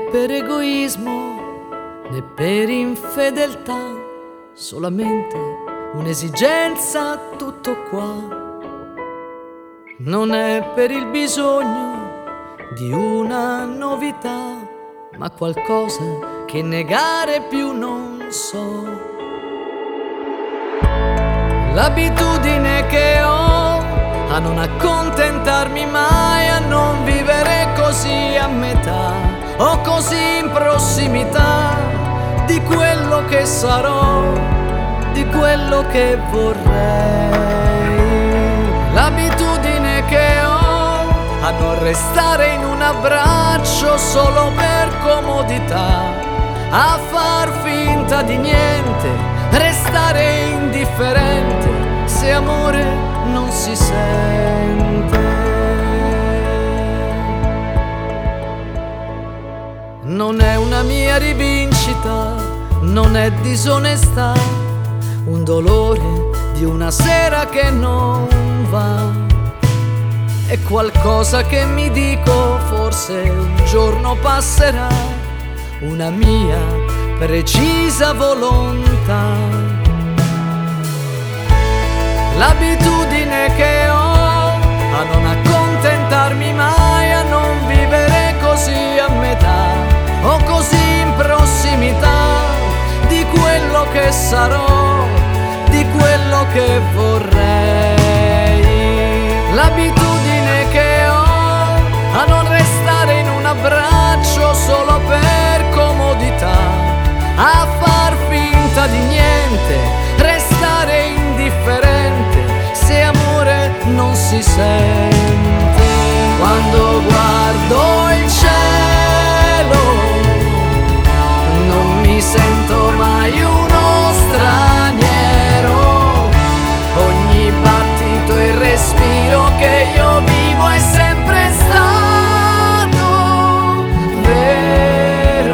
per egoismo né per infedeltà, solamente un'esigenza, tutto qua. Non è per il bisogno di una novità, ma qualcosa che negare più non so. L'abitudine che ho a non accontentarmi mai, a non vivere così a metà o così in prossimità di quello che sarò, di quello che vorrei. L'abitudine che ho a non restare in un abbraccio solo per comodità, a far finta di niente, restare indifferente se amore non si sente. Non è una mia rivincita, non è disonestà, un dolore di una sera che non va. È qualcosa che mi dico, forse un giorno passerà, una mia precisa volontà. L'abitudine che ho a non accontentarmi mai, a non vivere così a metà o così in prossimità di quello che sarò, di quello che vorrei. L'abitudine che ho a non restare in un abbraccio solo per comodità, a far finta di niente, restare indifferente se amore non si sente. Quando guardo il cielo non mi sento mai uno straniero, ogni battito e respiro che io vivo è sempre stato vero.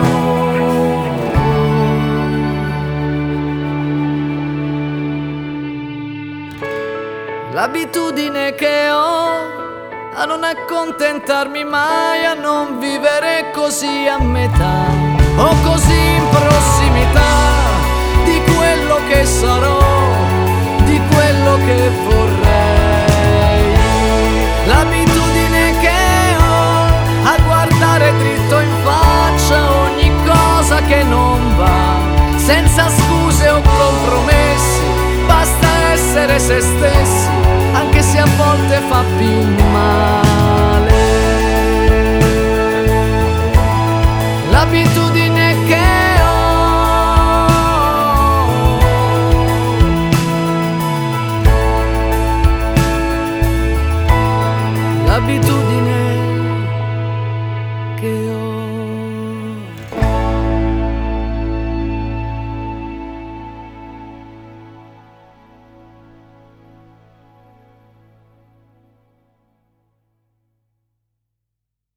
L'abitudine che ho a non accontentarmi mai, a non vivere così a metà o così in prossimità di quello che sarò, di quello che vorrei. L'abitudine che ho a guardare dritto in faccia ogni cosa che non va, senza scuse o compromessi, basta essere se stessi, anche se a volte fa più male.